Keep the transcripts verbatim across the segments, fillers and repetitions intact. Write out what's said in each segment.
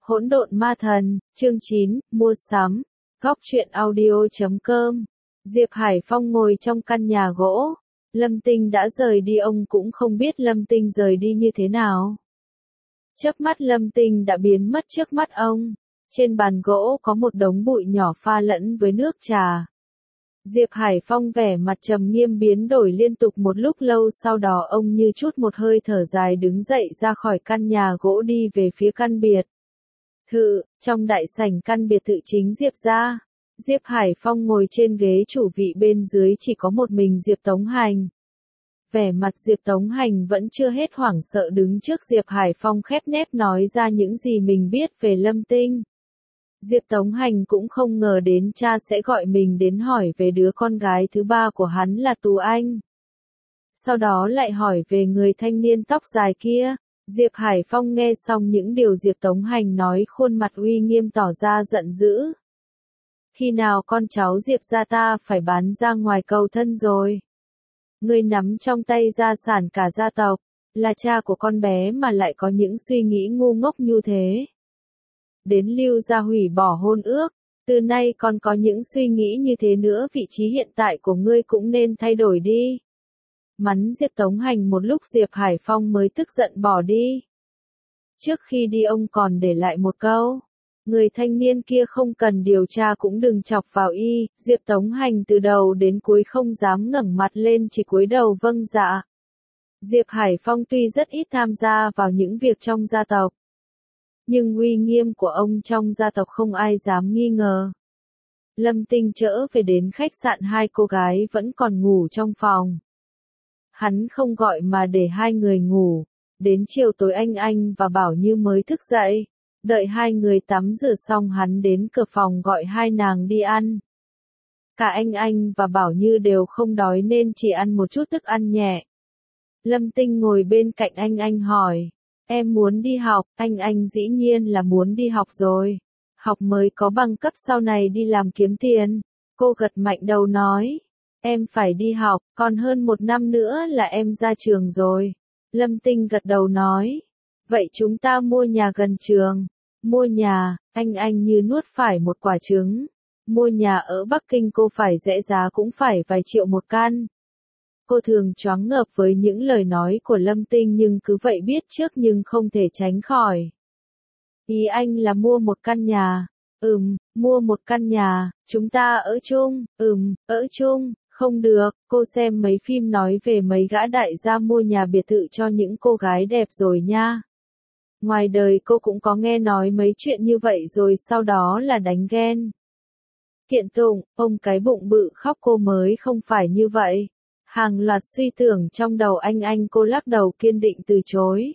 Hỗn độn ma thần, chương chín, mua sắm. Góc truyện audio chấm com. Diệp Hải Phong ngồi trong căn nhà gỗ. Lâm Tinh đã rời đi, ông cũng không biết Lâm Tinh rời đi như thế nào. Chớp mắt Lâm Tinh đã biến mất trước mắt ông. Trên bàn gỗ có một đống bụi nhỏ pha lẫn với nước trà. Diệp Hải Phong vẻ mặt trầm nghiêm biến đổi liên tục một lúc lâu, sau đó ông như chút một hơi thở dài đứng dậy ra khỏi căn nhà gỗ đi về phía căn biệt thự. Trong đại sảnh căn biệt thự chính Diệp gia, Diệp Hải Phong ngồi trên ghế chủ vị, bên dưới chỉ có một mình Diệp Tống Hành. Vẻ mặt Diệp Tống Hành vẫn chưa hết hoảng sợ đứng trước Diệp Hải Phong khép nép nói ra những gì mình biết về Lâm Tinh. Diệp Tống Hành cũng không ngờ đến cha sẽ gọi mình đến hỏi về đứa con gái thứ ba của hắn là Tú Anh. Sau đó lại hỏi về người thanh niên tóc dài kia. Diệp Hải Phong nghe xong những điều Diệp Tống Hành nói, khuôn mặt uy nghiêm tỏ ra giận dữ. Khi nào con cháu Diệp gia ta phải bán ra ngoài cầu thân rồi? Ngươi nắm trong tay gia sản cả gia tộc, là cha của con bé mà lại có những suy nghĩ ngu ngốc như thế. Đến lưu gia hủy bỏ hôn ước, từ nay còn có những suy nghĩ như thế nữa, vị trí hiện tại của ngươi cũng nên thay đổi đi. Mắng Diệp Tống Hành một lúc, Diệp Hải Phong mới tức giận bỏ đi. Trước khi đi ông còn để lại một câu: người thanh niên kia không cần điều tra cũng đừng chọc vào y. Diệp Tống Hành từ đầu đến cuối không dám ngẩng mặt lên, chỉ cúi đầu vâng dạ. Diệp Hải Phong tuy rất ít tham gia vào những việc trong gia tộc, nhưng uy nghiêm của ông trong gia tộc không ai dám nghi ngờ. Lâm Tinh trở về đến khách sạn, hai cô gái vẫn còn ngủ trong phòng. Hắn không gọi mà để hai người ngủ. Đến chiều tối anh Anh và Bảo Như mới thức dậy. Đợi hai người tắm rửa xong, hắn đến cửa phòng gọi hai nàng đi ăn. Cả anh Anh và Bảo Như đều không đói nên chỉ ăn một chút thức ăn nhẹ. Lâm Tinh ngồi bên cạnh anh Anh hỏi: em muốn đi học? Anh Anh dĩ nhiên là muốn đi học rồi. Học mới có bằng cấp, sau này đi làm kiếm tiền. Cô gật mạnh đầu nói: em phải đi học, còn hơn một năm nữa là em ra trường rồi. Lâm Tinh gật đầu nói: vậy chúng ta mua nhà gần trường. Mua nhà? Anh Anh như nuốt phải một quả trứng. Mua nhà ở Bắc Kinh cô phải rẻ giá cũng phải vài triệu một căn. Cô thường choáng ngợp với những lời nói của Lâm Tinh, nhưng cứ vậy biết trước nhưng không thể tránh khỏi. Ý anh là mua một căn nhà? Ừm, mua một căn nhà. Chúng ta ở chung? Ừm, ở chung. Không được, cô xem mấy phim nói về mấy gã đại gia mua nhà biệt thự cho những cô gái đẹp rồi nha. Ngoài đời cô cũng có nghe nói mấy chuyện như vậy rồi, sau đó là đánh ghen. Kiện tụng, ông cái bụng bự khóc, cô mới không phải như vậy. Hàng loạt suy tưởng trong đầu anh Anh, cô lắc đầu kiên định từ chối.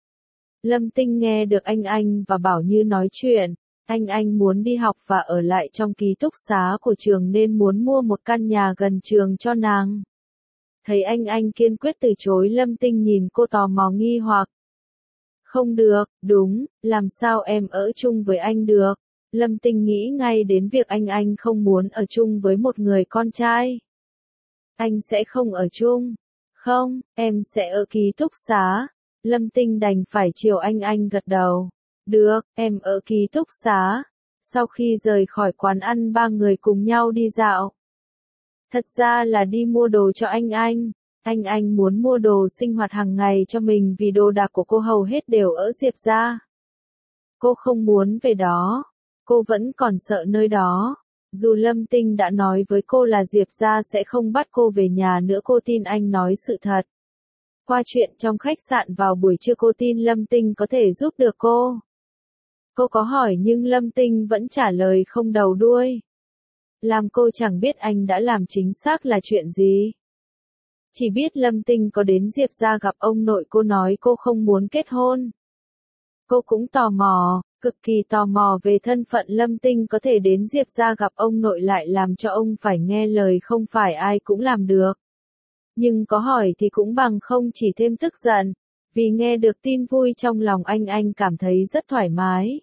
Lâm Tinh nghe được anh Anh và Bảo Như nói chuyện. Anh Anh muốn đi học và ở lại trong ký túc xá của trường nên muốn mua một căn nhà gần trường cho nàng. Thấy anh Anh kiên quyết từ chối, Lâm Tinh nhìn cô tò mò nghi hoặc. Không được, đúng, làm sao em ở chung với anh được? Lâm Tinh nghĩ ngay đến việc anh Anh không muốn ở chung với một người con trai. Anh sẽ không ở chung. Không, em sẽ ở ký túc xá. Lâm Tinh đành phải chiều anh Anh gật đầu. Được, em ở ký túc xá. Sau khi rời khỏi quán ăn, ba người cùng nhau đi dạo. Thật ra là đi mua đồ cho anh Anh. Anh Anh muốn mua đồ sinh hoạt hàng ngày cho mình vì đồ đạc của cô hầu hết đều ở Diệp gia. Cô không muốn về đó. Cô vẫn còn sợ nơi đó. Dù Lâm Tinh đã nói với cô là Diệp gia sẽ không bắt cô về nhà nữa, cô tin anh nói sự thật. Qua chuyện trong khách sạn vào buổi trưa, cô tin Lâm Tinh có thể giúp được cô. Cô có hỏi nhưng Lâm Tinh vẫn trả lời không đầu đuôi. Làm cô chẳng biết anh đã làm chính xác là chuyện gì. Chỉ biết Lâm Tinh có đến Diệp gia gặp ông nội, cô nói cô không muốn kết hôn. Cô cũng tò mò, cực kỳ tò mò về thân phận Lâm Tinh có thể đến Diệp gia gặp ông nội lại làm cho ông phải nghe lời, không phải ai cũng làm được. Nhưng có hỏi thì cũng bằng không, chỉ thêm tức giận. Vì nghe được tin vui trong lòng anh Anh cảm thấy rất thoải mái.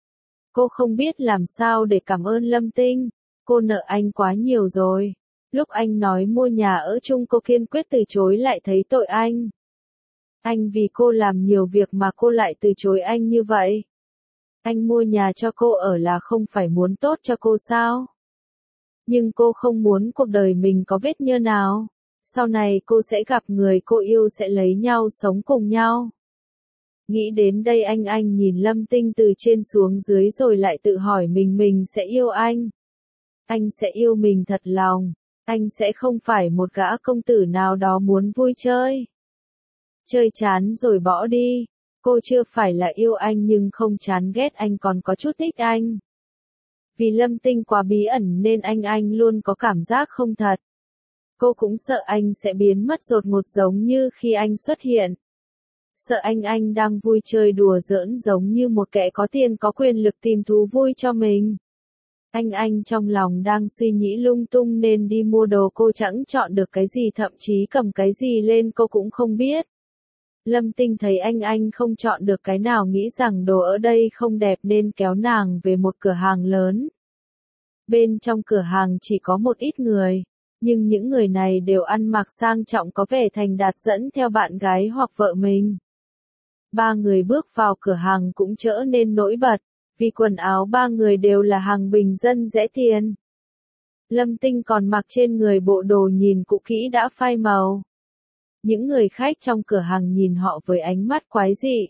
Cô không biết làm sao để cảm ơn Lâm Tinh. Cô nợ anh quá nhiều rồi. Lúc anh nói mua nhà ở chung, cô kiên quyết từ chối, lại thấy tội anh. Anh vì cô làm nhiều việc mà cô lại từ chối anh như vậy. Anh mua nhà cho cô ở là không phải muốn tốt cho cô sao? Nhưng cô không muốn cuộc đời mình có vết nhơ nào. Sau này cô sẽ gặp người cô yêu sẽ lấy nhau sống cùng nhau. Nghĩ đến đây anh anh nhìn Lâm Tinh từ trên xuống dưới rồi lại tự hỏi mình mình sẽ yêu anh. Anh sẽ yêu mình thật lòng. Anh sẽ không phải một gã công tử nào đó muốn vui chơi. Chơi chán rồi bỏ đi. Cô chưa phải là yêu anh nhưng không chán ghét anh còn có chút thích anh. Vì Lâm Tinh quá bí ẩn nên anh anh luôn có cảm giác không thật. Cô cũng sợ anh sẽ biến mất đột ngột giống như khi anh xuất hiện. Sợ anh anh đang vui chơi đùa giỡn giống như một kẻ có tiền có quyền lực tìm thú vui cho mình. Anh anh trong lòng đang suy nghĩ lung tung nên đi mua đồ cô chẳng chọn được cái gì thậm chí cầm cái gì lên cô cũng không biết. Lâm Tinh thấy anh anh không chọn được cái nào nghĩ rằng đồ ở đây không đẹp nên kéo nàng về một cửa hàng lớn. Bên trong cửa hàng chỉ có một ít người, nhưng những người này đều ăn mặc sang trọng có vẻ thành đạt dẫn theo bạn gái hoặc vợ mình. Ba người bước vào cửa hàng cũng trở nên nổi bật, vì quần áo ba người đều là hàng bình dân rẻ tiền. Lâm Tinh còn mặc trên người bộ đồ nhìn cũ kỹ đã phai màu. Những người khách trong cửa hàng nhìn họ với ánh mắt quái dị.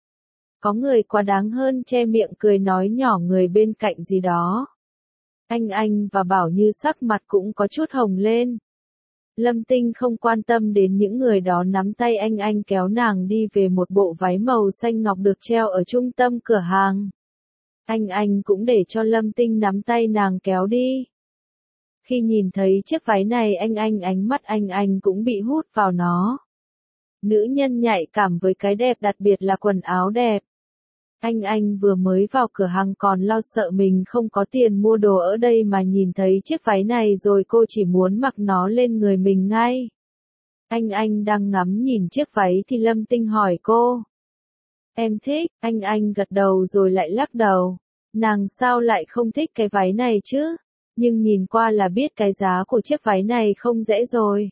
Có người quá đáng hơn che miệng cười nói nhỏ người bên cạnh gì đó. Anh anh và Bảo Như sắc mặt cũng có chút hồng lên. Lâm Tinh không quan tâm đến những người đó nắm tay anh anh kéo nàng đi về một bộ váy màu xanh ngọc được treo ở trung tâm cửa hàng. Anh anh cũng để cho Lâm Tinh nắm tay nàng kéo đi. Khi nhìn thấy chiếc váy này anh anh ánh mắt anh anh cũng bị hút vào nó. Nữ nhân nhạy cảm với cái đẹp đặc biệt là quần áo đẹp. Anh anh vừa mới vào cửa hàng còn lo sợ mình không có tiền mua đồ ở đây mà nhìn thấy chiếc váy này rồi cô chỉ muốn mặc nó lên người mình ngay. Anh anh đang ngắm nhìn chiếc váy thì Lâm Tinh hỏi cô. Em thích, anh anh gật đầu rồi lại lắc đầu. Nàng sao lại không thích cái váy này chứ? Nhưng nhìn qua là biết cái giá của chiếc váy này không dễ rồi.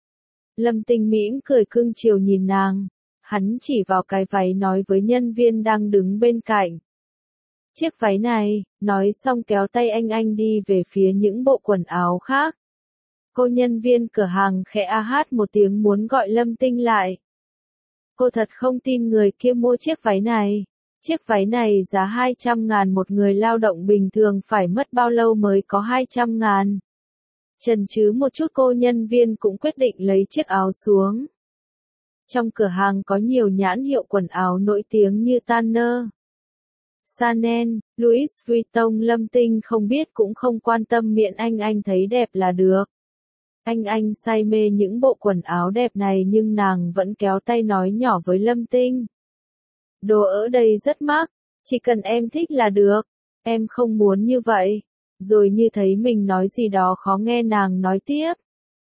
Lâm Tinh mỉm cười cưng chiều nhìn nàng. Hắn chỉ vào cái váy nói với nhân viên đang đứng bên cạnh. Chiếc váy này, nói xong kéo tay anh anh đi về phía những bộ quần áo khác. Cô nhân viên cửa hàng khẽ a hát một tiếng muốn gọi Lâm Tinh lại. Cô thật không tin người kia mua chiếc váy này. Chiếc váy này giá hai trăm ngàn một người lao động bình thường phải mất bao lâu mới có hai trăm ngàn. Chần chừ một chút cô nhân viên cũng quyết định lấy chiếc áo xuống. Trong cửa hàng có nhiều nhãn hiệu quần áo nổi tiếng như Tanner, Chanel, Louis Vuitton. Lâm Tinh không biết cũng không quan tâm miễn anh anh thấy đẹp là được. Anh anh say mê những bộ quần áo đẹp này nhưng nàng vẫn kéo tay nói nhỏ với Lâm Tinh. Đồ ở đây rất mắc, chỉ cần em thích là được, em không muốn như vậy. Rồi như thấy mình nói gì đó khó nghe nàng nói tiếp.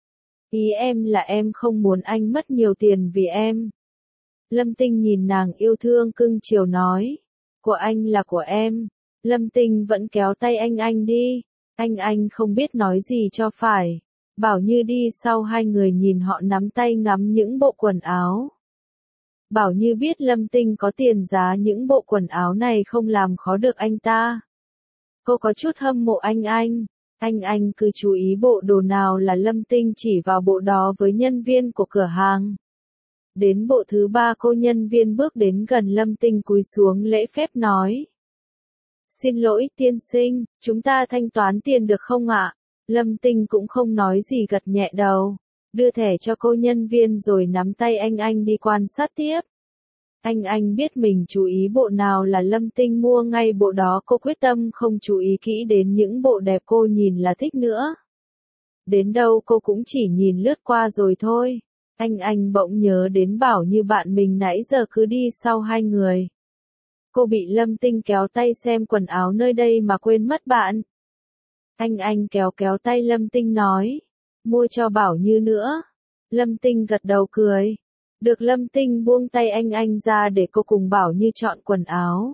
Ý em là em không muốn anh mất nhiều tiền vì em. Lâm Tinh nhìn nàng yêu thương cưng chiều nói. Của anh là của em. Lâm Tinh vẫn kéo tay anh anh đi. Anh anh không biết nói gì cho phải. Bảo Như đi sau hai người nhìn họ nắm tay ngắm những bộ quần áo. Bảo Như biết Lâm Tinh có tiền giá những bộ quần áo này không làm khó được anh ta. Cô có chút hâm mộ anh anh. Anh anh cứ chú ý bộ đồ nào là Lâm Tinh chỉ vào bộ đó với nhân viên của cửa hàng. Đến bộ thứ ba cô nhân viên bước đến gần Lâm Tinh cúi xuống lễ phép nói. Xin lỗi tiên sinh, chúng ta thanh toán tiền được không ạ? Lâm Tinh cũng không nói gì gật nhẹ đầu. Đưa thẻ cho cô nhân viên rồi nắm tay anh anh đi quan sát tiếp. Anh anh biết mình chú ý bộ nào là Lâm Tinh mua ngay bộ đó cô quyết tâm không chú ý kỹ đến những bộ đẹp cô nhìn là thích nữa. Đến đâu cô cũng chỉ nhìn lướt qua rồi thôi. Anh anh bỗng nhớ đến Bảo Như bạn mình nãy giờ cứ đi sau hai người. Cô bị Lâm Tinh kéo tay xem quần áo nơi đây mà quên mất bạn. Anh anh kéo kéo tay Lâm Tinh nói. Mua cho Bảo Như nữa. Lâm Tinh gật đầu cười. Được. Lâm Tinh buông tay anh anh ra để cô cùng Bảo Như chọn quần áo.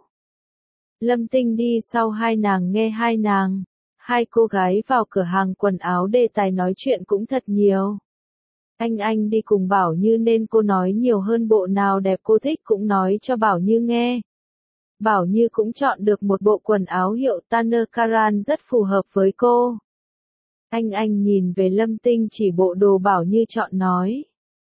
Lâm Tinh đi sau hai nàng nghe hai nàng. Hai cô gái vào cửa hàng quần áo đề tài nói chuyện cũng thật nhiều. Anh anh đi cùng Bảo Như nên cô nói nhiều hơn bộ nào đẹp cô thích cũng nói cho Bảo Như nghe. Bảo Như cũng chọn được một bộ quần áo hiệu Tanner Karan rất phù hợp với cô. Anh anh nhìn về Lâm Tinh chỉ bộ đồ Bảo Như chọn nói.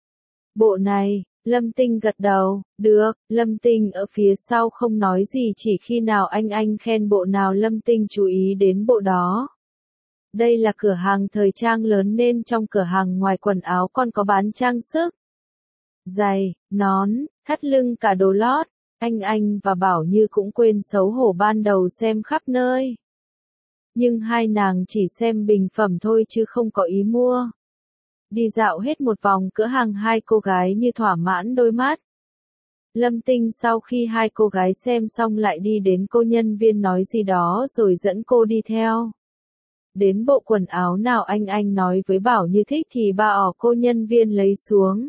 Bộ này, Lâm Tinh gật đầu, được, Lâm Tinh ở phía sau không nói gì, chỉ khi nào anh anh khen bộ nào Lâm Tinh chú ý đến bộ đó. Đây là cửa hàng thời trang lớn nên trong cửa hàng ngoài quần áo còn có bán trang sức. Giày, nón, thắt lưng cả đồ lót, anh anh và Bảo Như cũng quên xấu hổ ban đầu xem khắp nơi. Nhưng hai nàng chỉ xem bình phẩm thôi chứ không có ý mua. Đi dạo hết một vòng cửa hàng hai cô gái như thỏa mãn đôi mắt. Lâm Tinh sau khi hai cô gái xem xong lại đi đến cô nhân viên nói gì đó rồi dẫn cô đi theo. Đến bộ quần áo nào anh anh nói với Bảo Như thích thì bà ỏ cô nhân viên lấy xuống.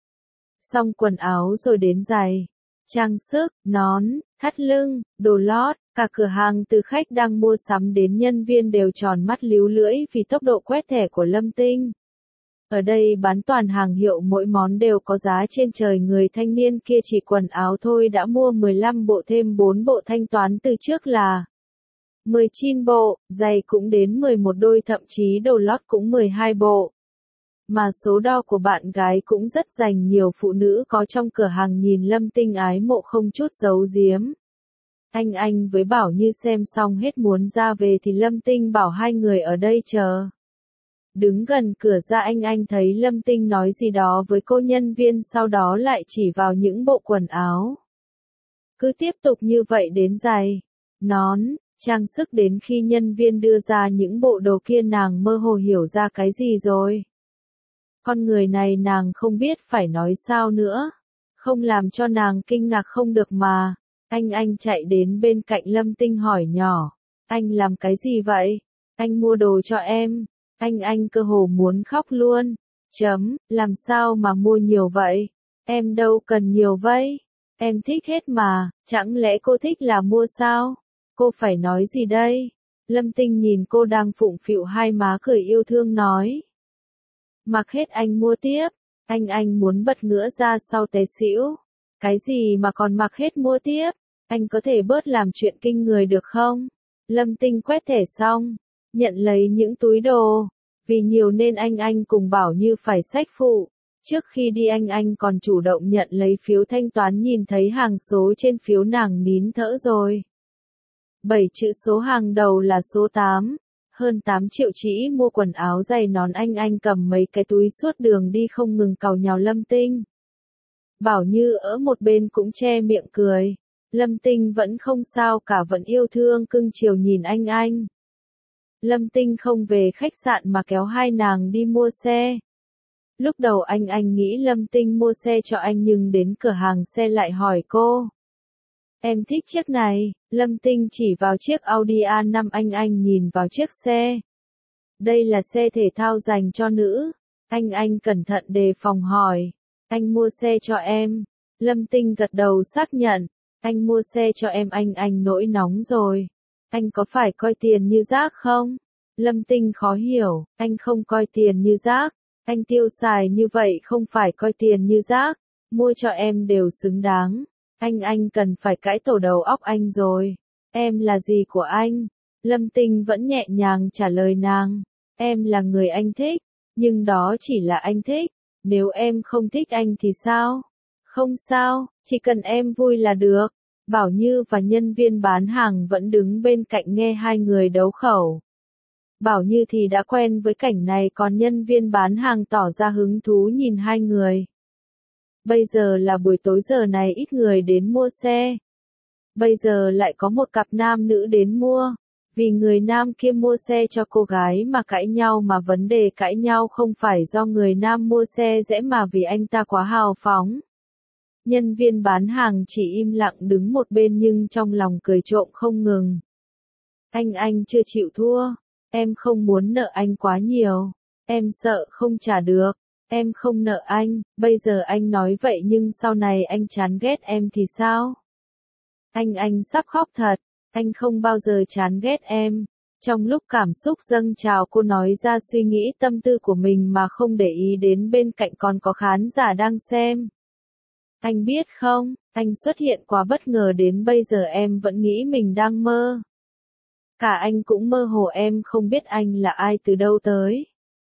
Xong quần áo rồi đến giày, trang sức, nón, thắt lưng, đồ lót, cả cửa hàng từ khách đang mua sắm đến nhân viên đều tròn mắt líu lưỡi vì tốc độ quét thẻ của Lâm Tinh. Ở đây bán toàn hàng hiệu, mỗi món đều có giá trên trời. Người thanh niên kia chỉ quần áo thôi đã mua mười lăm bộ thêm bốn bộ, thanh toán từ trước là mười chín bộ, giày cũng đến mười một đôi, thậm chí đồ lót cũng mười hai bộ. Mà số đo của bạn gái cũng rất dành, nhiều phụ nữ có trong cửa hàng nhìn Lâm Tinh ái mộ không chút giấu giếm. Anh anh với Bảo Như xem xong hết muốn ra về thì Lâm Tinh bảo hai người ở đây chờ. Đứng gần cửa ra anh anh thấy Lâm Tinh nói gì đó với cô nhân viên, sau đó lại chỉ vào những bộ quần áo. Cứ tiếp tục như vậy đến giày, nón, trang sức, đến khi nhân viên đưa ra những bộ đồ kia nàng mơ hồ hiểu ra cái gì rồi. Con người này nàng không biết phải nói sao nữa. Không làm cho nàng kinh ngạc không được mà. Anh anh chạy đến bên cạnh Lâm Tinh hỏi nhỏ. Anh làm cái gì vậy? Anh mua đồ cho em. Anh anh cơ hồ muốn khóc luôn. Chấm, làm sao mà mua nhiều vậy? Em đâu cần nhiều vậy. Em thích hết mà, chẳng lẽ cô thích là mua sao? Cô phải nói gì đây? Lâm Tinh nhìn cô đang phụng phịu hai má cười yêu thương nói. Mặc hết anh mua tiếp. Anh anh muốn bật ngửa ra sau té xỉu. Cái gì mà còn mặc hết mua tiếp? Anh có thể bớt làm chuyện kinh người được không? Lâm Tinh quét thẻ xong, nhận lấy những túi đồ. Vì nhiều nên anh anh cùng Bảo Như phải xách phụ. Trước khi đi anh anh còn chủ động nhận lấy phiếu thanh toán, nhìn thấy hàng số trên phiếu nàng nín thở rồi. Bảy chữ số hàng đầu là số tám. Hơn tám triệu chỉ mua quần áo, giày, nón. Anh anh cầm mấy cái túi suốt đường đi không ngừng càu nhàu Lâm Tinh. Bảo Như ở một bên cũng che miệng cười. Lâm Tinh vẫn không sao cả, vẫn yêu thương cưng chiều nhìn anh anh. Lâm Tinh không về khách sạn mà kéo hai nàng đi mua xe. Lúc đầu anh anh nghĩ Lâm Tinh mua xe cho anh, nhưng đến cửa hàng xe lại hỏi cô. Em thích chiếc này. Lâm Tinh chỉ vào chiếc Audi a năm, anh anh nhìn vào chiếc xe. Đây là xe thể thao dành cho nữ. Anh anh cẩn thận đề phòng hỏi. Anh mua xe cho em. Lâm Tinh gật đầu xác nhận. Anh mua xe cho em. Anh anh nổi nóng rồi. Anh có phải coi tiền như rác không? Lâm Tinh khó hiểu. Anh không coi tiền như rác. Anh tiêu xài như vậy không phải coi tiền như rác. Mua cho em đều xứng đáng. Anh anh cần phải cãi tổ đầu óc anh rồi. Em là gì của anh? Lâm Tinh vẫn nhẹ nhàng trả lời nàng. Em là người anh thích. Nhưng đó chỉ là anh thích. Nếu em không thích anh thì sao? Không sao, chỉ cần em vui là được. Bảo Như và nhân viên bán hàng vẫn đứng bên cạnh nghe hai người đấu khẩu. Bảo Như thì đã quen với cảnh này, còn nhân viên bán hàng tỏ ra hứng thú nhìn hai người. Bây giờ là buổi tối, giờ này ít người đến mua xe. Bây giờ lại có một cặp nam nữ đến mua. Vì người nam kia mua xe cho cô gái mà cãi nhau, mà vấn đề cãi nhau không phải do người nam mua xe rẻ mà vì anh ta quá hào phóng. Nhân viên bán hàng chỉ im lặng đứng một bên nhưng trong lòng cười trộm không ngừng. Anh anh chưa chịu thua. Em không muốn nợ anh quá nhiều. Em sợ không trả được. Em không nợ anh. Bây giờ anh nói vậy nhưng sau này anh chán ghét em thì sao? Anh anh sắp khóc thật. Anh không bao giờ chán ghét em. Trong lúc cảm xúc dâng trào, cô nói ra suy nghĩ tâm tư của mình mà không để ý đến bên cạnh còn có khán giả đang xem. Anh biết không, anh xuất hiện quá bất ngờ đến bây giờ em vẫn nghĩ mình đang mơ. Cả anh cũng mơ hồ em không biết anh là ai từ đâu tới.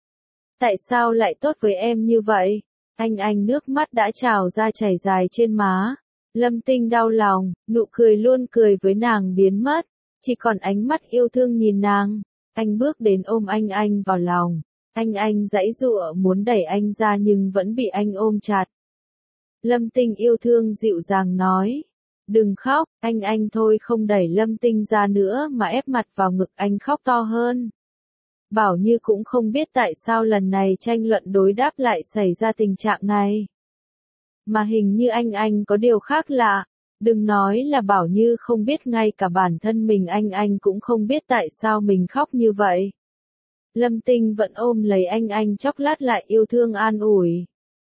Tại sao lại tốt với em như vậy? Anh anh nước mắt đã trào ra chảy dài trên má. Lâm Tinh đau lòng, nụ cười luôn cười với nàng biến mất. Chỉ còn ánh mắt yêu thương nhìn nàng. Anh bước đến ôm anh anh vào lòng. Anh anh giãy giụa muốn đẩy anh ra nhưng vẫn bị anh ôm chặt. Lâm Tinh yêu thương dịu dàng nói. Đừng khóc, anh anh thôi không đẩy Lâm Tinh ra nữa mà ép mặt vào ngực anh khóc to hơn. Bảo Như cũng không biết tại sao lần này tranh luận đối đáp lại xảy ra tình trạng này. Mà hình như anh anh có điều khác lạ. Đừng nói là Bảo Như không biết, ngay cả bản thân mình anh anh cũng không biết tại sao mình khóc như vậy. Lâm Tinh vẫn ôm lấy anh anh chốc lát lại yêu thương an ủi.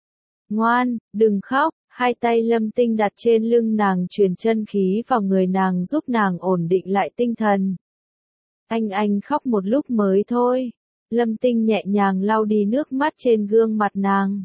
Ngoan, đừng khóc, hai tay Lâm Tinh đặt trên lưng nàng truyền chân khí vào người nàng giúp nàng ổn định lại tinh thần. Anh anh khóc một lúc mới thôi. Lâm Tinh nhẹ nhàng lau đi nước mắt trên gương mặt nàng.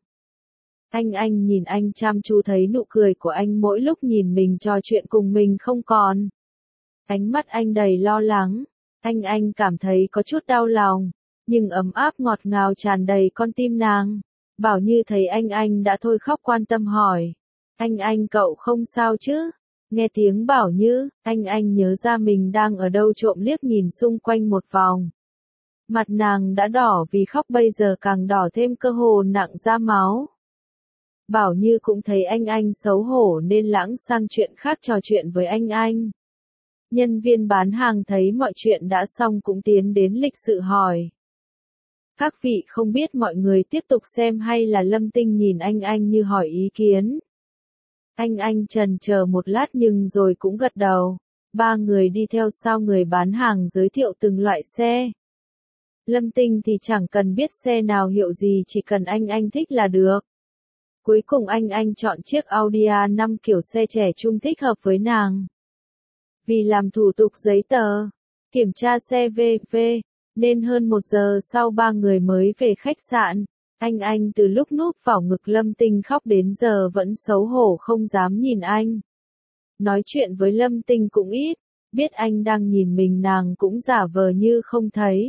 Anh anh nhìn anh chăm chú thấy nụ cười của anh mỗi lúc nhìn mình trò chuyện cùng mình không còn. Ánh mắt anh đầy lo lắng. Anh anh cảm thấy có chút đau lòng. Nhưng ấm áp ngọt ngào tràn đầy con tim nàng. Bảo Như thấy anh anh đã thôi khóc quan tâm hỏi. Anh anh cậu không sao chứ? Nghe tiếng Bảo Như, anh anh nhớ ra mình đang ở đâu trộm liếc nhìn xung quanh một vòng. Mặt nàng đã đỏ vì khóc bây giờ càng đỏ thêm cơ hồ nặng ra máu. Bảo Như cũng thấy anh anh xấu hổ nên lãng sang chuyện khác trò chuyện với anh anh. Nhân viên bán hàng thấy mọi chuyện đã xong cũng tiến đến lịch sự hỏi. Các vị không biết mọi người tiếp tục xem hay là Lâm Tinh nhìn anh anh như hỏi ý kiến. Anh anh chần chờ một lát nhưng rồi cũng gật đầu. Ba người đi theo sau người bán hàng giới thiệu từng loại xe. Lâm Tinh thì chẳng cần biết xe nào hiệu gì, chỉ cần anh anh thích là được. Cuối cùng anh anh chọn chiếc Audi a năm kiểu xe trẻ trung thích hợp với nàng. Vì làm thủ tục giấy tờ, kiểm tra xe vê vê, nên hơn một giờ sau ba người mới về khách sạn. Anh anh từ lúc núp vào ngực Lâm Tinh khóc đến giờ vẫn xấu hổ không dám nhìn anh. Nói chuyện với Lâm Tinh cũng ít, biết anh đang nhìn mình nàng cũng giả vờ như không thấy.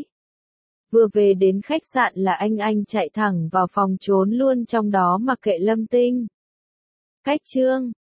Vừa về đến khách sạn là anh anh chạy thẳng vào phòng trốn luôn trong đó mà kệ Lâm Tinh. Cách chương